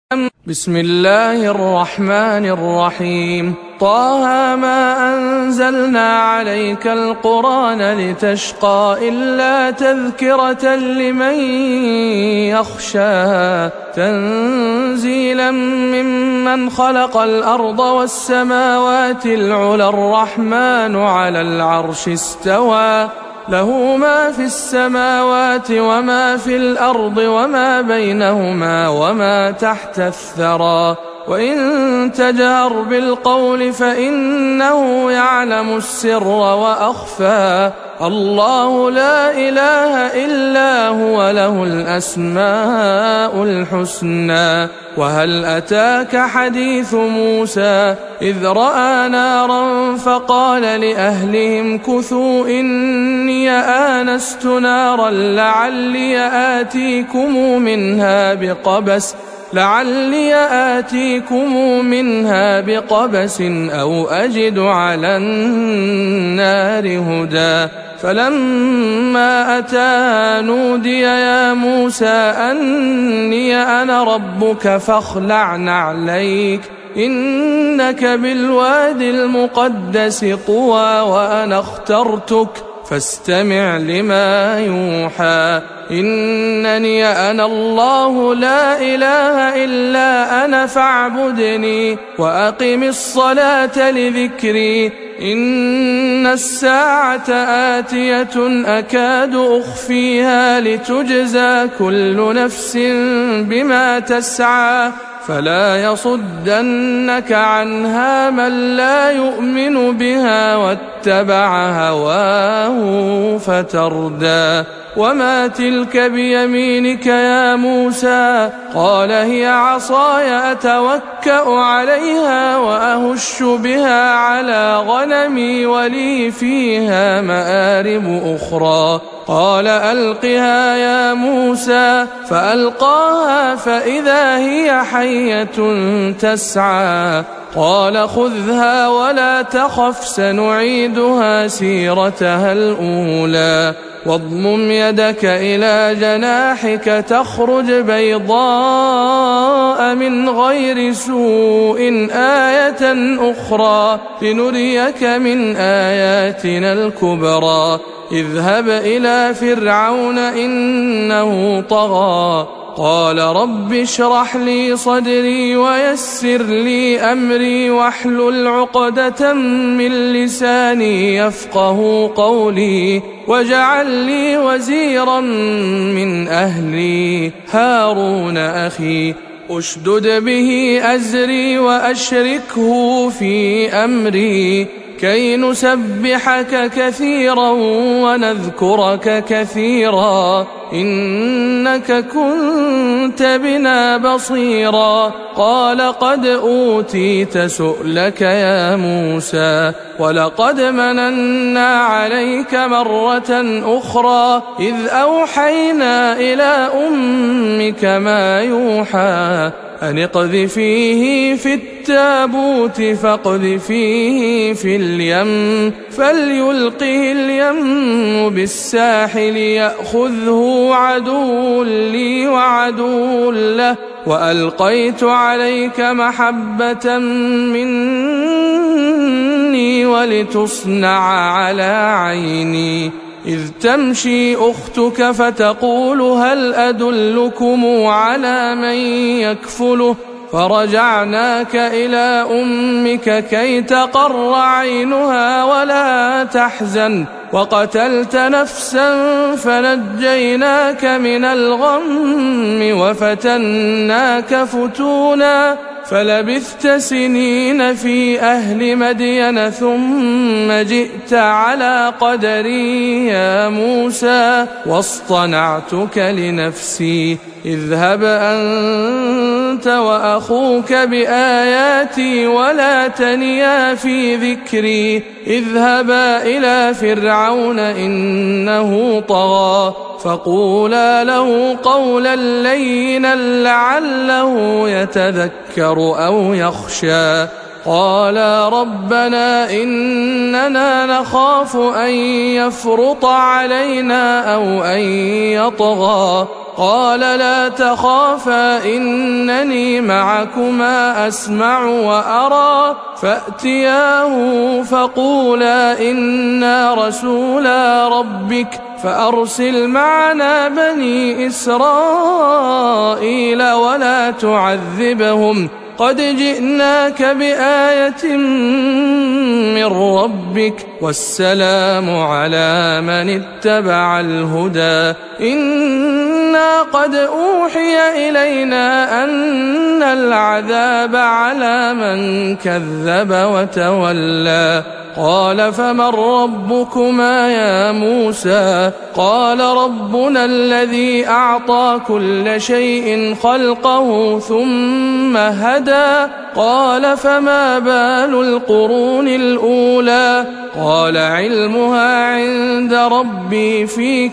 بسم الله الرحمن الرحيم طه ما أنزلنا عليك القرآن لتشقى إلا تذكرة لمن يخشى تنزيلا ممن خلق الأرض والسماوات العلى الرحمن على العرش استوى له ما في السماوات وما في الأرض وما بينهما وما تحت الثرى وإن تجهر بالقول فإنه يعلم السر وأخفى الله لا إله إلا هو له الأسماء الحسنى وهل أتاك حديث موسى إذ رأى نارا فقال لأهلهم كثوا إني آنست نارا لعلي آتيكم منها بقبس أو أجد على النار هدى فلما أتاها نودي يا موسى أني أنا ربك فاخلع نعليك إنك بالواد المقدس طوى وأنا اخترتك فاستمع لما يوحى إنني أنا الله لا إله إلا أنا فاعبدني وأقم الصلاة لذكري إن الساعة آتية أكاد أخفيها لتجزى كل نفس بما تسعى فلا يصدنك عنها من لا يؤمن بها واتبع هواه فتردى وما تلك بيمينك يا موسى قال هي عصاي أتوكأ عليها وأهش بها على غنمي ولي فيها مآرب أخرى قال ألقها يا موسى فألقاها فإذا هي حية تسعى قال خذها ولا تخف سنعيدها سيرتها الأولى واضمم يدك إلى جناحك تخرج بيضاء من غير سوء آية أخرى لنريك من آياتنا الكبرى اذهب إلى فرعون إنه طغى قال رب اشرح لي صدري ويسر لي أمري واحلل عقدة من لساني يفقه قولي واجعل لي وزيرا من أهلي هارون أخي أشدد به أزري وأشركه في أمري كي نسبحك كثيرا ونذكرك كثيرا إنك كنت بنا بصيرا قال قد أوتيت سؤلك يا موسى ولقد مننا عليك مرة أخرى إذ أوحينا إلى أمك ما يوحى أن اقذفيه في التابوت فاقذفيه في اليم فليلقه اليم بالساحل يأخذه عدو لي عدو له وألقيت عليك محبة مني ولتصنع على عيني إذ تمشي أختك فتقول هل أدلكم على من يكفله فرجعناك إلى أمك كي تقر عينها ولا تحزن وقتلت نفسا فنجيناك من الغم وفتناك فتونا فلبثت سنين في أهل مدين ثم جئت على قدري يا موسى واصطنعتك لنفسي اذهب أنت وأخوك بآياتي ولا تنيا في ذكري اذهبا إلى فرعون إنه طغى فقولا له قولا لينا لعله يتذكر أو يخشى قالا ربنا إننا نخاف أن يفرط علينا أو أن يطغى قال لا تخافا إنني معكما أسمع وأرى فأتياه فقولا إنا رسولا ربك فأرسل معنا بني إسرائيل ولا تعذبهم قد جئناك بآية من ربك والسلام على من اتبع الهدى إنا قد أوحي إلينا أن العذاب على من كذب وتولى قال فمن ربكما يا موسى قال ربنا الذي أعطى كل شيء خلقه ثم هدى قال فما بال القرون الأولى قال علمها عند ربي في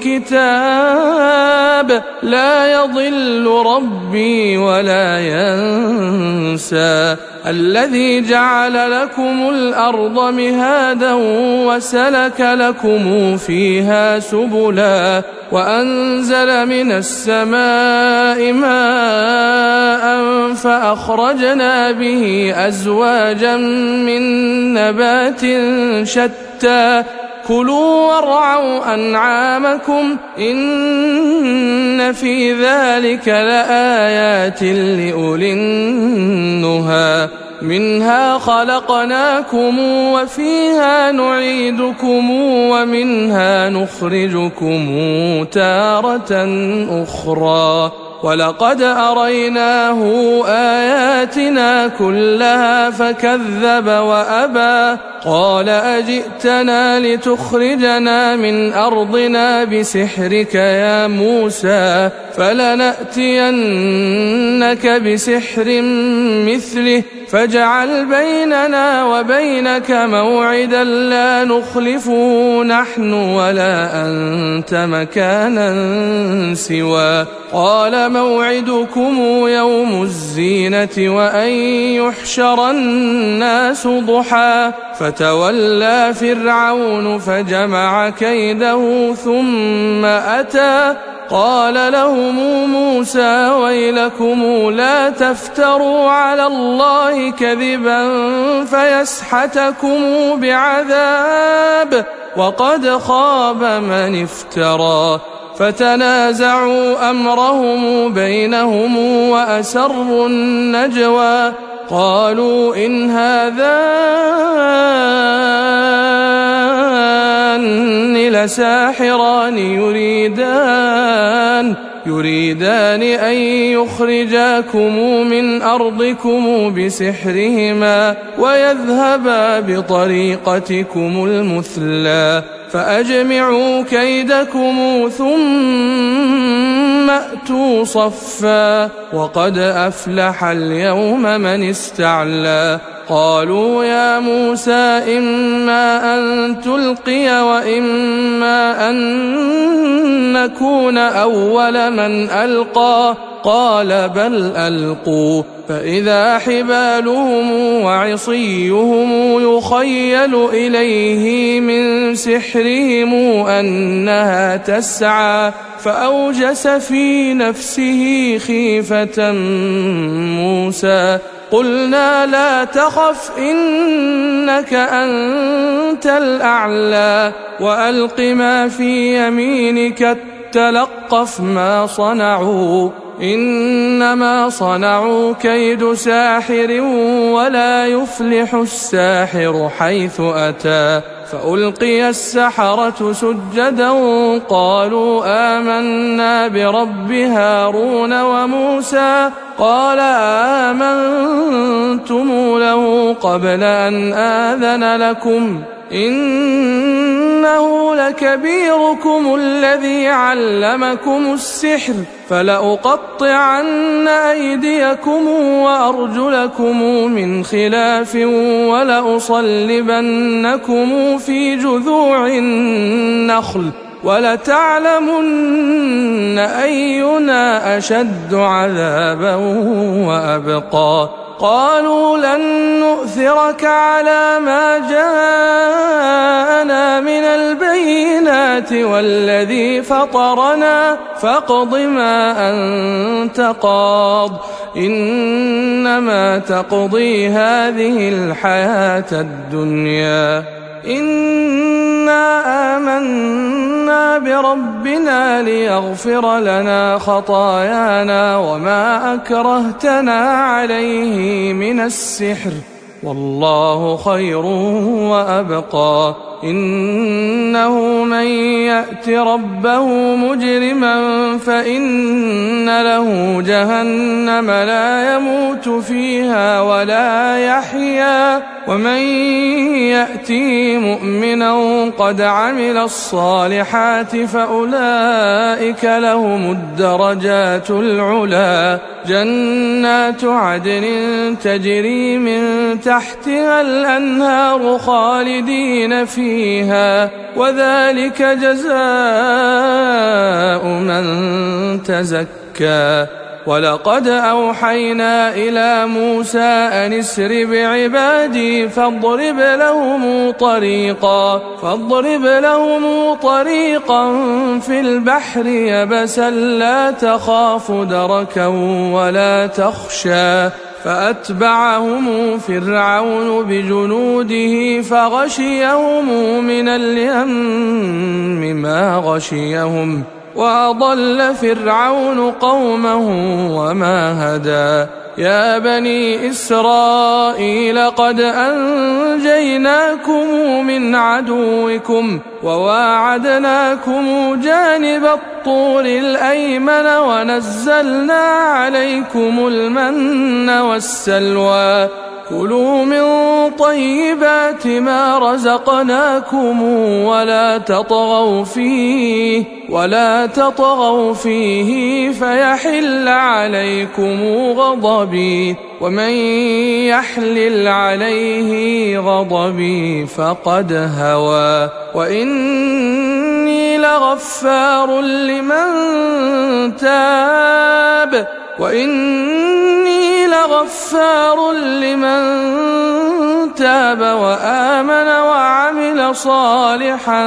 كتاب لا يضل ربي ولا ينسى الذي جعل لكم الأرض مهادا وسلك لكم فيها سبلا وأنزل من السماء ماء فأخرجنا به أزواجا من نبات شتى كلوا وارعوا أنعامكم إن في ذلك لآيات لأولي النهى منها خلقناكم وفيها نعيدكم ومنها نخرجكم تارة أخرى ولقد أريناه آياتنا كلها فكذب وأبى قال أجئتنا لتخرجنا من أرضنا بسحرك يا موسى فلنأتينك بسحر مثله فاجعل بيننا وبينك موعدا لا نخلفه نحن ولا أنت مكانا سوى قال موعدكم يوم الزينة وأن يحشر الناس ضحى فتولى فرعون فجمع كيده ثم أتى قال لهم موسى ويلكم لا تفتروا على الله كذبا فيسحتكم بعذاب وقد خاب من افترى فتنازعوا أمرهم بينهم وأسروا النجوى قالوا إن هذان لساحران يريدان أن يخرجاكم من أرضكم بسحرهما ويذهبا بطريقتكم المثلى فأجمعوا كيدكم ثم أتوا صفا وقد أفلح اليوم من استعلى قالوا يا موسى إما أن تلقي وإما أن نكون أول من ألقى قال بل ألقوا فإذا حبالهم وعصيهم يخيل إليه من سحرهم أنها تسعى فأوجس في نفسه خيفة موسى قلنا لا تخف إنك أنت الأعلى وألق ما في يمينك تلقف ما صنعوا إنما صنعوا كيد ساحر ولا يفلح الساحر حيث أتى فألقي السحرة سجدا قالوا آمنا برب هارون وموسى قال آمنتم له قبل أن آذن لكم إنه لكبيركم الذي علمكم السحر فلأقطعن أيديكم وأرجلكم من خلاف ولأصلبنكم في جذوع النخل ولتعلمن أينا أشد عذابا وأبقى قالوا لن نؤثرك على ما جاءنا من البينات والذي فطرنا فاقض ما أنت قاض إنما تقضي هذه الحياة الدنيا إنا آمنا بربنا ليغفر لنا خطايانا وما أكرهتنا عليه من السحر والله خير وأبقى إنه من يأت ربه مجرما فإن له جهنم لا يموت فيها ولا يحيا ومن يأته مؤمنا قد عمل الصالحات فأولئك لهم الدرجات العلا جنات عدن تجري من تحتها الأنهار خالدين فيها وذلك جزاء من تزكى ولقد أوحينا إلى موسى أن اسر بعبادي فاضرب لهم طريقا في البحر يبسا لا تخاف دركا ولا تخشى فأتبعهم فرعون بجنوده فغشيهم من اليم ما غشيهم وأضل فرعون قومه وما هدى يا بني إسرائيل قد أنجيناكم من عدوكم وواعدناكم جانب الطور الأيمن ونزلنا عليكم المن والسلوى كلوا من طيبات ما رزقناكم ولا تطغوا فيه فيحل عليكم غضبي ومن يحلل عليه غضبي فقد هوى وإني لغفار لمن تاب وآمن وعمل صالحا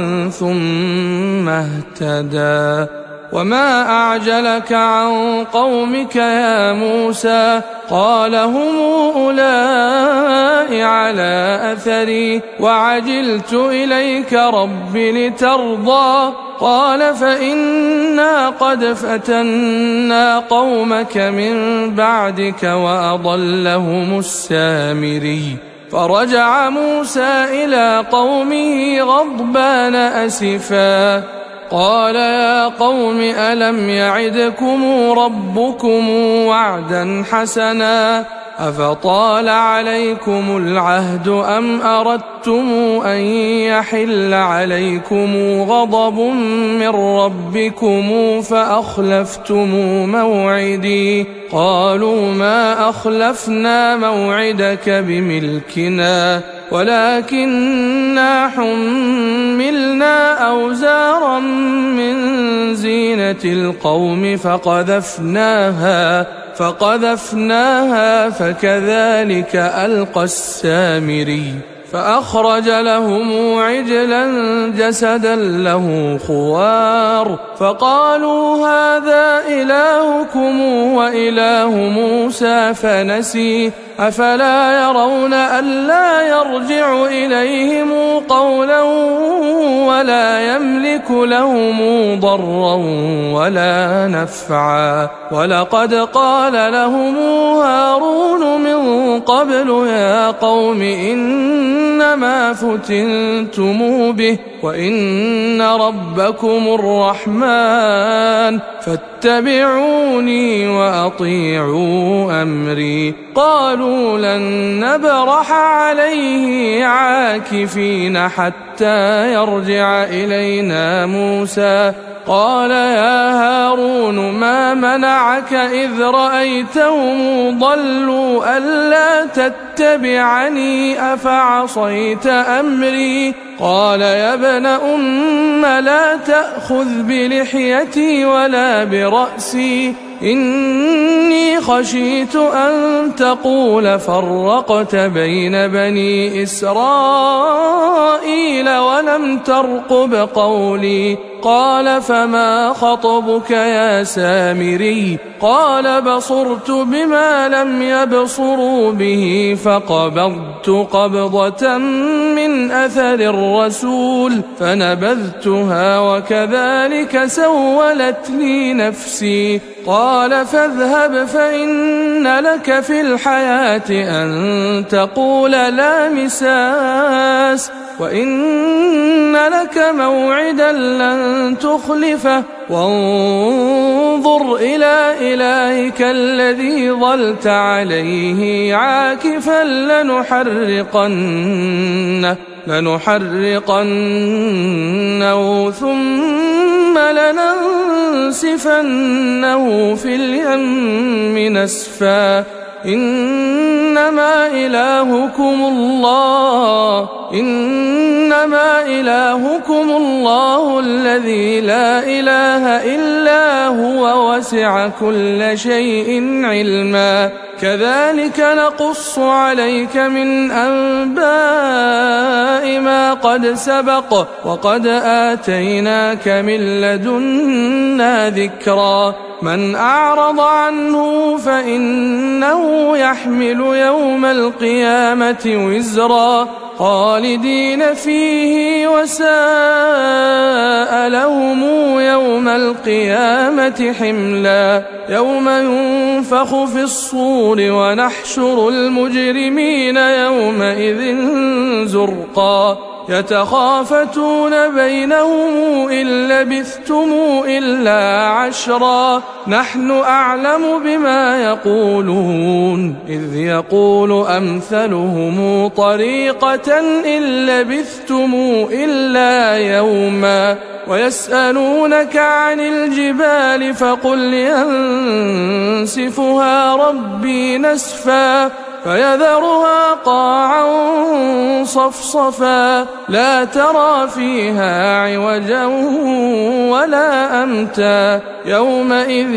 ثم اهتدى وما أعجلك عن قومك يا موسى قال هم أولئك على أثري وعجلت إليك رب لترضى قال فإنا قد فتنا قومك من بعدك وأضلهم السامري فرجع موسى إلى قومه غضبان أسفا قال يا قوم ألم يعدكم ربكم وعدا حسنا أفطال عليكم العهد أم أردتم أن يحل عليكم غضب من ربكم فأخلفتم موعدي قالوا ما أخلفنا موعدك بملكنا ولكننا حملنا أوزارا من زينة القوم فقذفناها فكذلك ألقى السامري فأخرج لهم عجلا جسدا له خوار فقالوا هذا إلهكم وإله موسى فنسي أفلا يرون ألا يرجع إليهم قولا ولا يملك لهم ضرا ولا نفعا ولقد قال لهم هارون من قبل يا قوم إنما فتنتم به وإن ربكم الرحمن فاتبعوني وأطيعوا أمري قالوا لن نبرح عليه عاكفين حتى يرجع إلينا موسى قال يا هارون ما منعك إذ رأيتهم ضلوا ألا تتبعني أفعصيت أمري قال يا ابن أم لا تأخذ بلحيتي ولا برأسي إني خشيت أن تقول فرقت بين بني إسرائيل ولم ترقب قولي. قال فما خطبك يا سامري؟ قال بصرت بما لم يبصروا به فقبضت قبضة من أثر الرسول فنبذتها وكذلك سولت لي نفسي. قال فاذهب فإن لك في الحياة أن تقول لا مساس وإن لك موعدا لن تخلفه وانظر إلى إلهك الذي ظلت عليه عاكفا لنحرقنه ثم لننسفنه في اليم نسفا. إنما إلهكم الله الذي لا إله إلا هو وسع كل شيء علما. كذلك نقص عليك من أنباء ما قد سبق وقد آتيناك من لدنا ذكرا. من أعرض عنه فإنه يحمل يوم القيامة وزرا خالدين فيه وساء لهم يوم القيامة حملا. يوم ينفخ في الصور ونحشر المجرمين يومئذ زرقا. يتخافتون بينهم إن لبثتم إلا عشرا نحن أعلم بما يقولون إذ يقول أمثلهم طريقة إن لبثتم إلا يوما. ويسألونك عن الجبال فقل ينسفها ربي نسفا فيذرها قاعا صفصفا لا ترى فيها عوجا ولا أمتا. يومئذ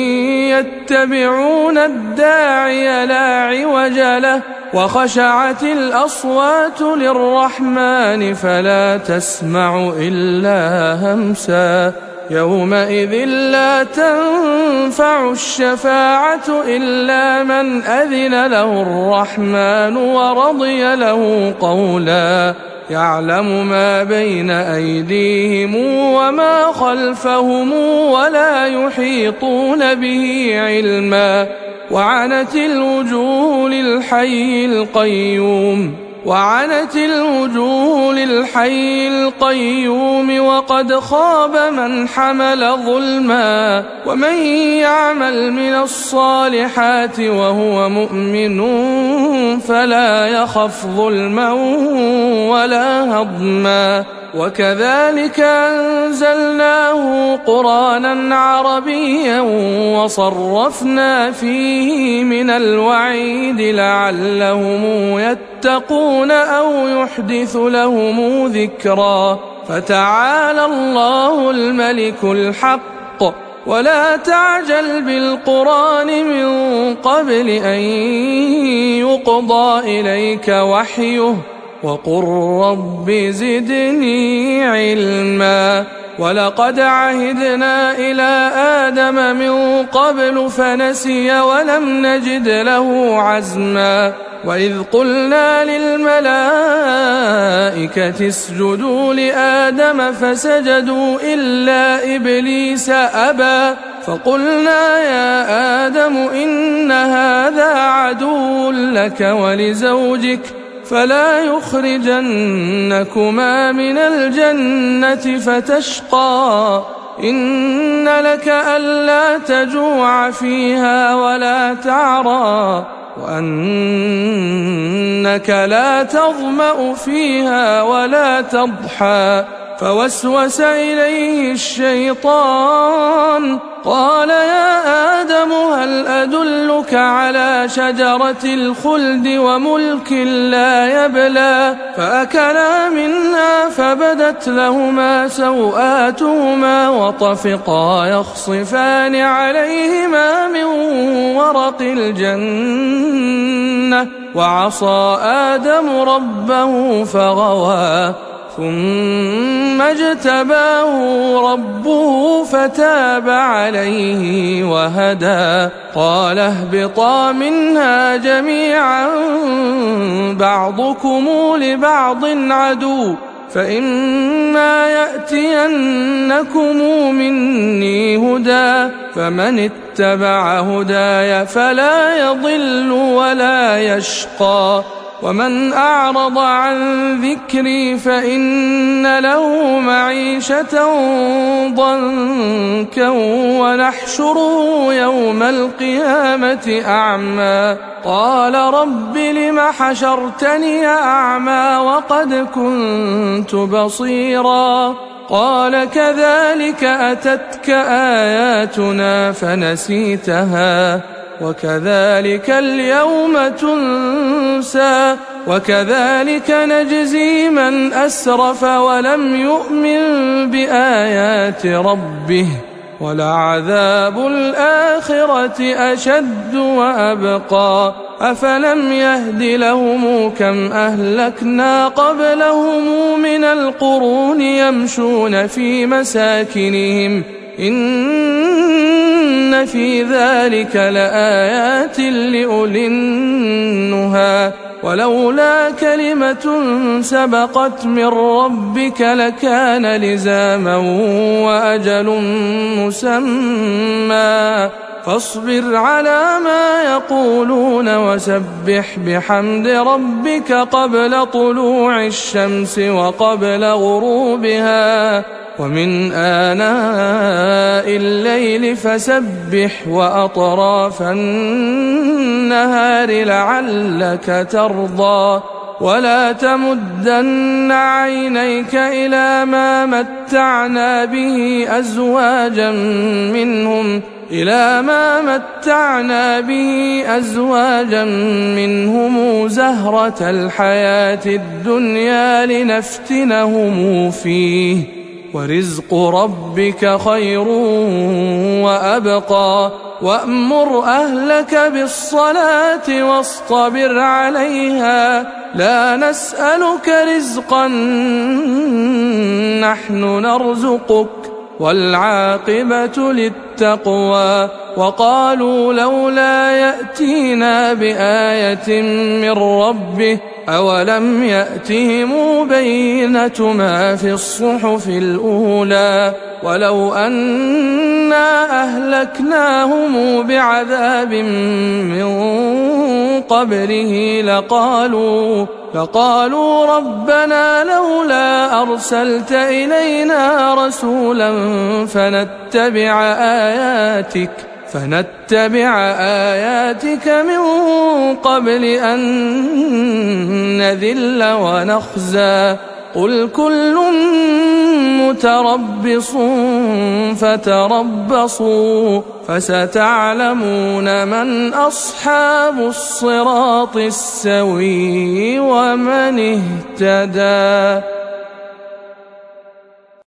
يتبعون الداعي لا عوج له وخشعت الأصوات للرحمن فلا تسمع إلا همسا. يومئذ لا تنفع الشفاعة إلا من أذن له الرحمن ورضي له قولا. يعلم ما بين أيديهم وما خلفهم ولا يحيطون به علما. وعنت الوجوه للحي القيوم وقد خاب من حمل ظلما. ومن يعمل من الصالحات وهو مؤمن فلا يخف ظلما ولا هضما. وكذلك أنزلناه قرآنا عربيا وصرفنا فيه من الوعيد لعلهم يتقون أو يحدث لهم ذكرا. فتعالى الله الملك الحق ولا تعجل بالقرآن من قبل أن يقضى إليك وحيه وقل رب زدني علما. ولقد عهدنا إلى آدم من قبل فنسي ولم نجد له عزما. وإذ قلنا للملائكة اسجدوا لآدم فسجدوا إلا إبليس أبى فقلنا يا آدم إن هذا عدو لك ولزوجك فلا يخرجنكما من الجنة فتشقى. إن لك ألا تجوع فيها ولا تعرى وأنك لا تظمأ فيها ولا تضحى فوسوس إليه الشيطان قال يا آدم هل أدلك على شجرة الخلد وملك لا يبلى فأكلا منها فبدت لهما سوآتهما وطفقا يخصفان عليهما من ورق الجنة وعصى آدم ربه فغوى ثم اجتباه ربه فتاب عليه وهدى قال اهبطا منها جميعا بعضكم لبعض عدو فإما يأتينكم مني هدى فمن اتبع هداي فلا يضل ولا يشقى ومن أعرض عن ذكري فإن له معيشة ضنكا ونحشره يوم القيامة أعمى قال رب لم حشرتني أعمى وقد كنت بصيرا قال كذلك أتتك آياتنا فنسيتها وكذلك اليوم تنسى وكذلك نجزي من أسرف ولم يؤمن بآيات ربه ولعذاب الآخرة أشد وأبقى أفلم يهد لهم كم أهلكنا قبلهم من القرون يمشون في مساكنهم إن في ذلك لآيات لأولي النهى ولولا كلمة سبقت من ربك لكان لزاما وأجل مسمى فاصبر على ما يقولون وسبح بحمد ربك قبل طلوع الشمس وقبل غروبها ومن آناء الليل فسبح وأطراف النهار لعلك ترضى ولا تمدن عينيك إلى ما متعنا به أزواجا منهم زهرة الحياة الدنيا لنفتنهم فيه ورزق ربك خير وأبقى وأمر أهلك بالصلاة واصطبر عليها لا نسألك رزقا نحن نرزقك والعاقبة للتقوى وقالوا لولا يأتينا بآية من ربه أولم يأتهم بينة ما في الصحف الأولى ولو أنا أهلكناهم بعذاب من قبله لقالوا ربنا لولا أرسلت إلينا رسولا فنتبع آياتك من قبل أن نذل ونخزى قل كل متربص فتربصوا فستعلمون من أصحاب الصراط السوي ومن اهتدى.